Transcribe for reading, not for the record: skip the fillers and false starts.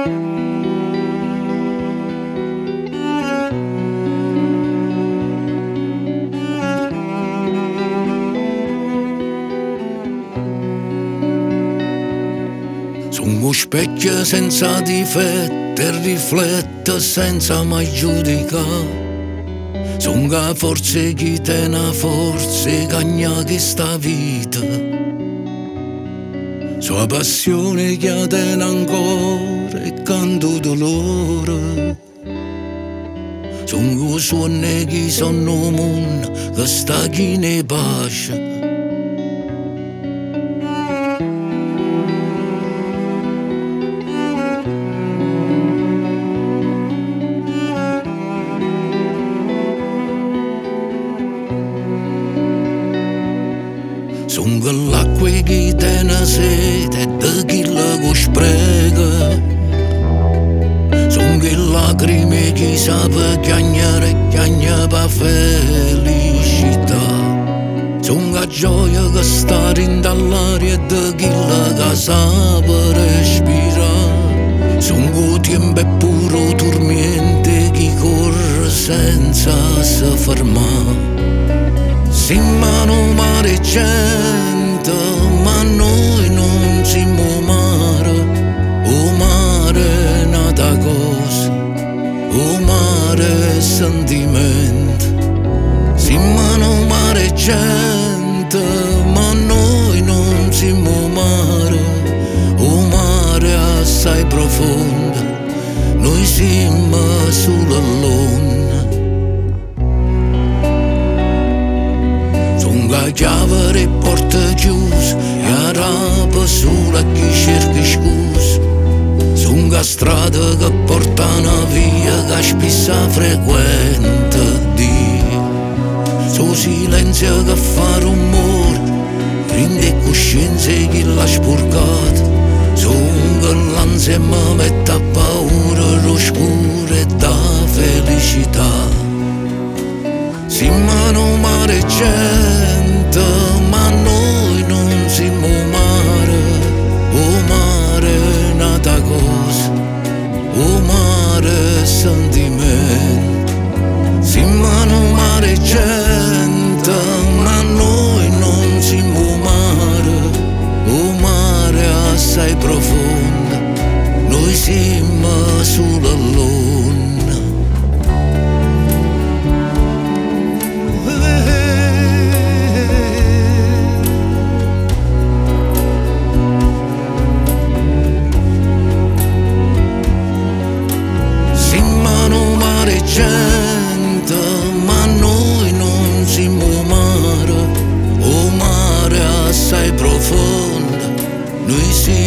Sono specchio senza difetto e riflette senza mai giudicare. Sono che forse chi te una forza e cagna che sta vita. Sua passione che te ancora e canto dolore. Sono suoni che sono mondo che sta chi ne pace. Sono l'acqua che tiene sete e di chi la spreca. Sono che lacrime che sa per chiagnare e chiagna per felicità. Sono che gioia che sta in dall'aria e di chi la sa per respirare. Sono che tempo è puro tormento che corre senza si fermare. Si mano mare gente, ma noi non siamo mare. O mare è nata cosa, o mare è sentimento. Si mano mare gente, ma noi non siamo mare. O mare è assai profonda, noi siamo sulla luna. La chiave e porta chiusa e araba sulla chi cerca scusa. Su una strada che porta una via che spessa frequenta Dio. Su silenzio che fa rumore, rende coscienza che l'ha sporcato. Su un l'ansia mi mette a paura, l'oscuro e da felicità. Si mano mare gente, ma noi non siamo mare. O mare è nata cosa, o mare è sentimento. Si mano mare gente, ma noi non siamo mare. O mare è assai profonda, noi siamo sulla luna. Gente, ma noi non siamo mare, o mare assai profonda, noi siamo